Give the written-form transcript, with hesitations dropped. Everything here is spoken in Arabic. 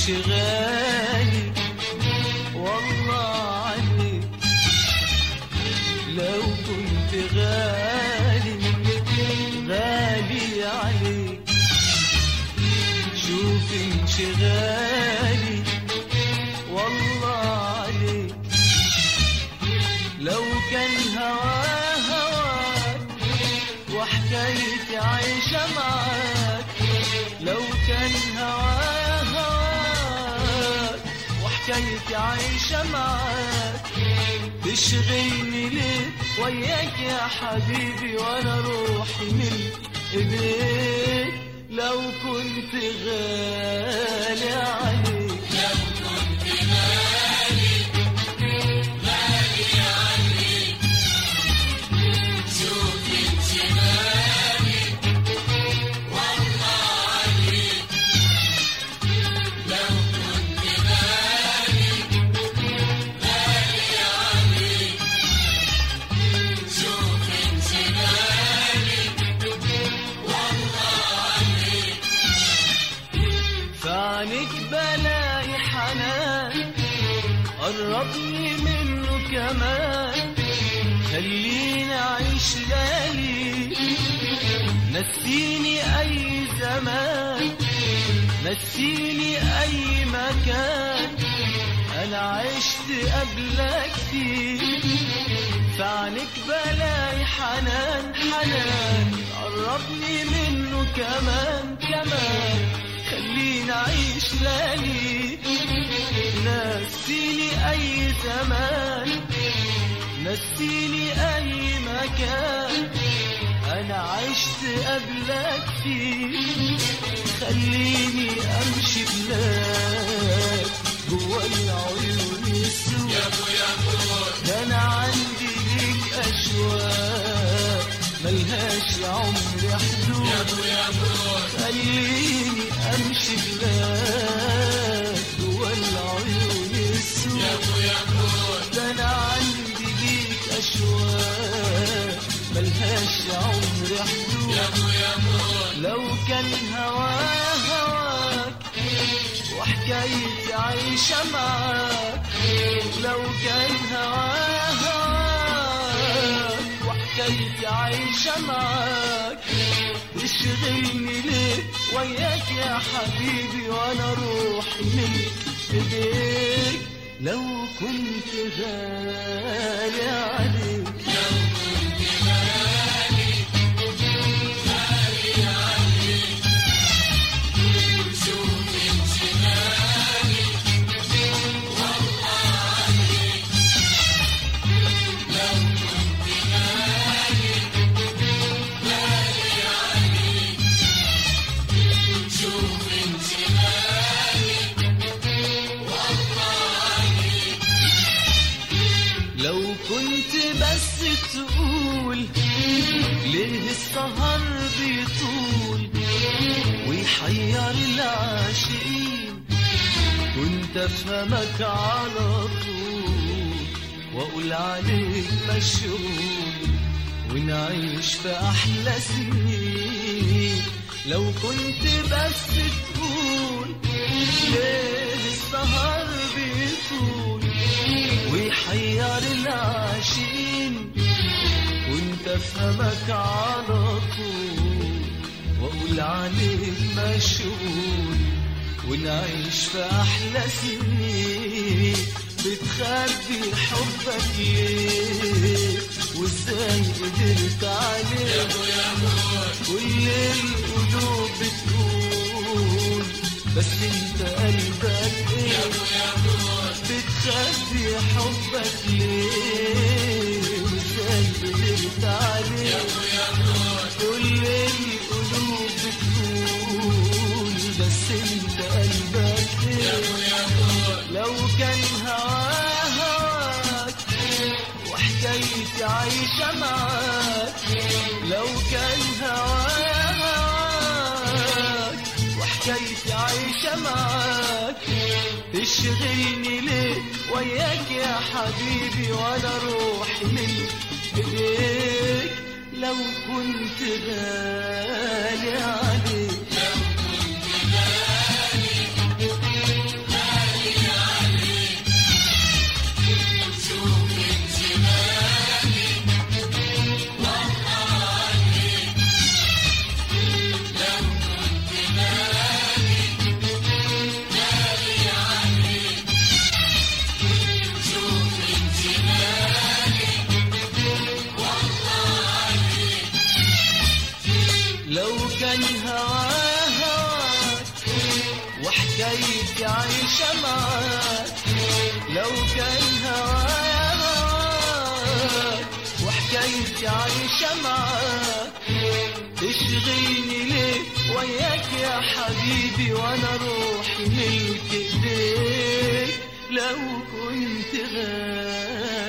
كنتش غالي والله عليك، لو كنت غالي غالي عليك، شوف انشغالي والله عليك، لو كان هواك وحكايتي عايشة معاك، لو كان هواك وحكايتي عايشة معاك، تشغلني ليه وياك يا حبيبي وانا روحي من ايديك، لو كنت غالي عليك، لو كنت غالي غالي عليك، شوف انشغالي والله عليك، لو كنت غالي غالي عليك، شوف انشغالي والله عليك، فعنيك بلاقي حنان قربني منه كمان، خليني أعيش ليالي، نسيني أي زمان، نسيني أي مكان أنا عشت قبلك فيه، فعنيك بلاقي حنان حنان قربني منه كمان كمان، خليني أعيش ليالي، نسيني أي زمان، نسيني أي مكان أنا عشت قبلك فيه، خليني أمشي بلاك جوا العيون السود، يا ابو يا ابو ده أنا عندي ليك أشواق ملهاش يا عمري حدود، يا ابو يا ابو خليني أمشي بلاك جوا العيون السود، يا ابو يا ابو ده أنا عندي ليك أشواق ملهاش يا عمري حدود، يا ابو يا ابو لو كان هواك وحكايتي عايشة معاك، لو كان هواك وحكايتي عايشة معاك، تشغلني ليه وياك يا حبيبي وانا روحي من ايديك، لو كنت غالي عليك، لو كنت غالي غالي عليك، شوف انشغالي والله عليك، لو كنت غالي غالي عليك، شوف انشغالي والله عليك، لو كنت بس تقول ليه السهر بيطول ويحير العاشقين، كنت افهمك على طول واقول عليك مشغول ونعيش في احلى سنين، لو كنت بس تقول ليه السهر بيطول ويحير العاشقين، كنت افهمك على طول واقول عليك مشغول ونعيش في احلى سنين، بتخبي حبك ليه وازاي قدرت عليه، يا ابو يا ابو كل القلوب بتقول بس انت قلبك يا ايه، ابو يا ابو بتخبي حبك ليه وازاي قدرت عليه، يا ابو يا ابو كل القلوب بتقول بس انت قلبك يا ايه، ابو يا ابو لو كان هواك وحكايتي عايشة معاك، لو كان هواك وحكايتي عايشة معاك، تشغلني ليه وياك يا حبيبي وانا روحي من ايديك، لو كنت غالي عليك، لو كنت غالي وحكايتي عايشة معاك، لو كان هوايا هواك وحكايتي عايشة معاك، تشغلني ليه وياك يا حبيبي وانا روحي ملك ايديك لو كنت غالي.